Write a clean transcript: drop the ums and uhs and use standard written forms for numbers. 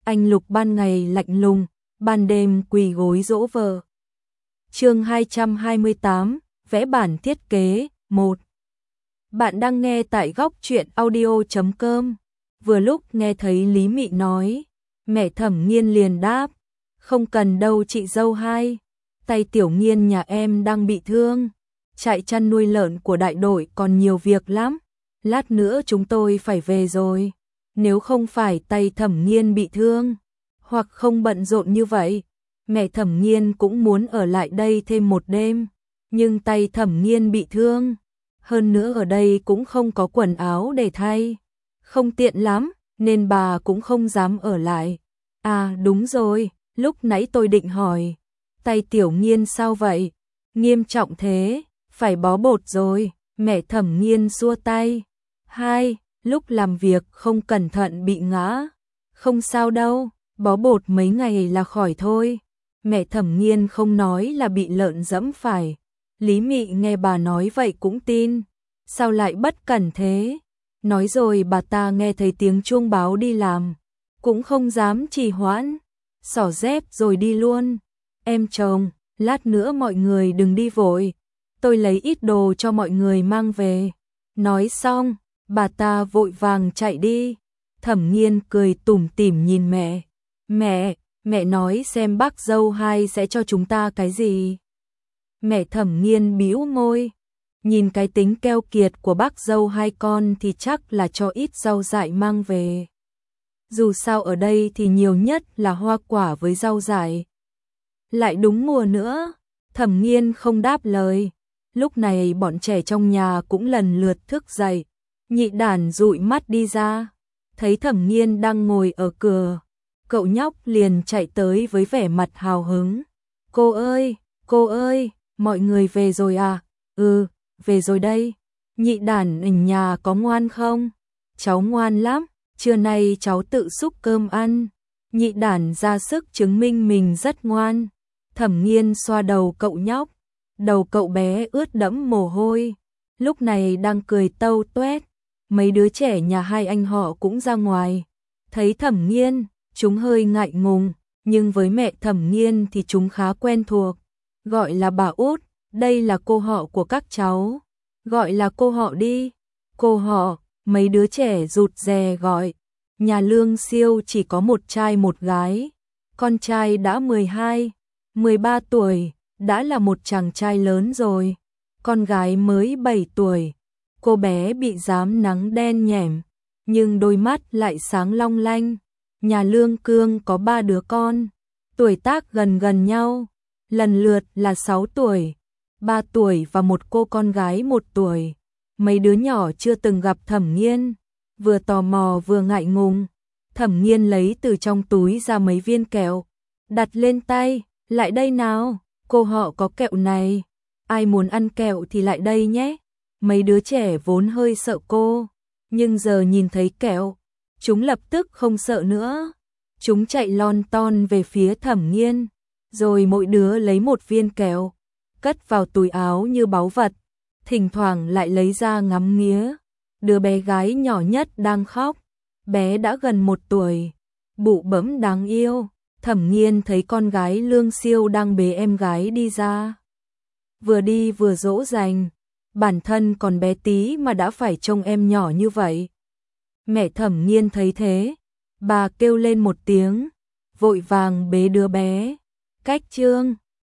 anh Lục ban ngày lạnh lùng, ban đêm quỳ gối dỗ vợ. Chương 228, vẽ bản thiết kế 1. Bạn đang nghe tại góc truyện audio.com. Vừa lúc nghe thấy Lý Mị nói, mẹ Thẩm Nghiên liền đáp, không cần đâu chị dâu hai, tay Tiểu Nghiên nhà em đang bị thương, trại chăn nuôi lợn của đại đội còn nhiều việc lắm, lát nữa chúng tôi phải về rồi, nếu không phải tay Thẩm Nghiên bị thương, hoặc không bận rộn như vậy, mẹ Thẩm Nghiên cũng muốn ở lại đây thêm một đêm, nhưng tay Thẩm Nghiên bị thương, hơn nữa ở đây cũng không có quần áo để thay, không tiện lắm, nên bà cũng không dám ở lại. À đúng rồi, lúc nãy tôi định hỏi, tay Tiểu Nghiên sao vậy? Nghiêm trọng thế, phải bó bột rồi, mẹ Thẩm Nghiên xua tay. Hai, lúc làm việc không cẩn thận bị ngã. Không sao đâu, bó bột mấy ngày là khỏi thôi. Mẹ Thẩm Nghiên không nói là bị lợn dẫm phải. Lý Mị nghe bà nói vậy cũng tin. Sao lại bất cẩn thế? Nói rồi bà ta nghe thấy tiếng chuông báo đi làm. Cũng không dám trì hoãn. Xỏ dép rồi đi luôn. Em chồng, lát nữa mọi người đừng đi vội. Tôi lấy ít đồ cho mọi người mang về. Nói xong, bà ta vội vàng chạy đi. Thẩm Nghiên cười tủm tỉm nhìn mẹ. Mẹ nói xem bác dâu hai sẽ cho chúng ta cái gì. Mẹ Thẩm Nghiên bĩu môi. Nhìn cái tính keo kiệt của bác dâu hai con thì chắc là cho ít rau dại mang về. Dù sao ở đây thì nhiều nhất là hoa quả với rau dại. Lại đúng mùa nữa, Thẩm Nghiên không đáp lời. Lúc này bọn trẻ trong nhà cũng lần lượt thức dậy. Nhị Đản dụi mắt đi ra, thấy Thẩm Nghiên đang ngồi ở cửa. Cậu nhóc liền chạy tới với vẻ mặt hào hứng. Cô ơi, mọi người về rồi à? Ừ, về rồi đây. Nhị Đản ở nhà có ngoan không? Cháu ngoan lắm, trưa nay cháu tự xúc cơm ăn. Nhị Đản ra sức chứng minh mình rất ngoan. Thẩm Nghiên xoa đầu cậu nhóc. Đầu cậu bé ướt đẫm mồ hôi. Lúc này đang cười tâu toét. Mấy đứa trẻ nhà hai anh họ cũng ra ngoài. Thấy Thẩm Nghiên, chúng hơi ngại ngùng, nhưng với mẹ Thẩm Nghiên thì chúng khá quen thuộc. Gọi là bà Út, đây là cô họ của các cháu. Gọi là cô họ đi. Cô họ, mấy đứa trẻ rụt rè gọi. Nhà Lương Siêu chỉ có một trai một gái. Con trai đã 12, 13 tuổi, đã là một chàng trai lớn rồi. Con gái mới 7 tuổi. Cô bé bị rám nắng đen nhẻm, nhưng đôi mắt lại sáng long lanh. Nhà Lương Cương có 3 đứa con, tuổi tác gần nhau, lần lượt là 6 tuổi, 3 tuổi và một cô con gái 1 tuổi. Mấy đứa nhỏ chưa từng gặp Thẩm Nghiên, vừa tò mò vừa ngại ngùng. Thẩm Nghiên lấy từ trong túi ra mấy viên kẹo, đặt lên tay, lại đây nào, cô họ có kẹo này, ai muốn ăn kẹo thì lại đây nhé. Mấy đứa trẻ vốn hơi sợ cô, nhưng giờ nhìn thấy kẹo, chúng lập tức không sợ nữa. Chúng chạy lon ton về phía Thẩm Nghiên, rồi mỗi đứa lấy một viên kẹo, cất vào túi áo như báu vật, thỉnh thoảng lại lấy ra ngắm nghía. Đứa bé gái nhỏ nhất đang khóc, bé đã gần 1 tuổi, bụ bẫm đáng yêu. Thẩm Nghiên thấy con gái Lương Siêu đang bế em gái đi ra. Vừa đi vừa dỗ dành, bản thân còn bé tí mà đã phải trông em nhỏ như vậy. Mẹ Thẩm Nghiên thấy thế, bà kêu lên một tiếng, vội vàng bế đứa bé. Cách chương